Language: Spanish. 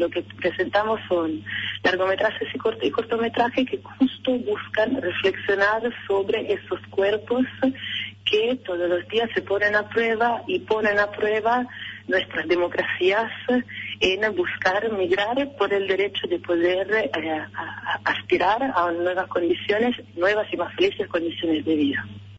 lo que presentamos son largometrajes y cortometrajes que justo buscan reflexionar sobre esos cuerpos que todos los días se ponen a prueba y ponen a prueba nuestras democracias en buscar migrar por el derecho de poder aspirar a nuevas condiciones, nuevas y más felices condiciones de vida.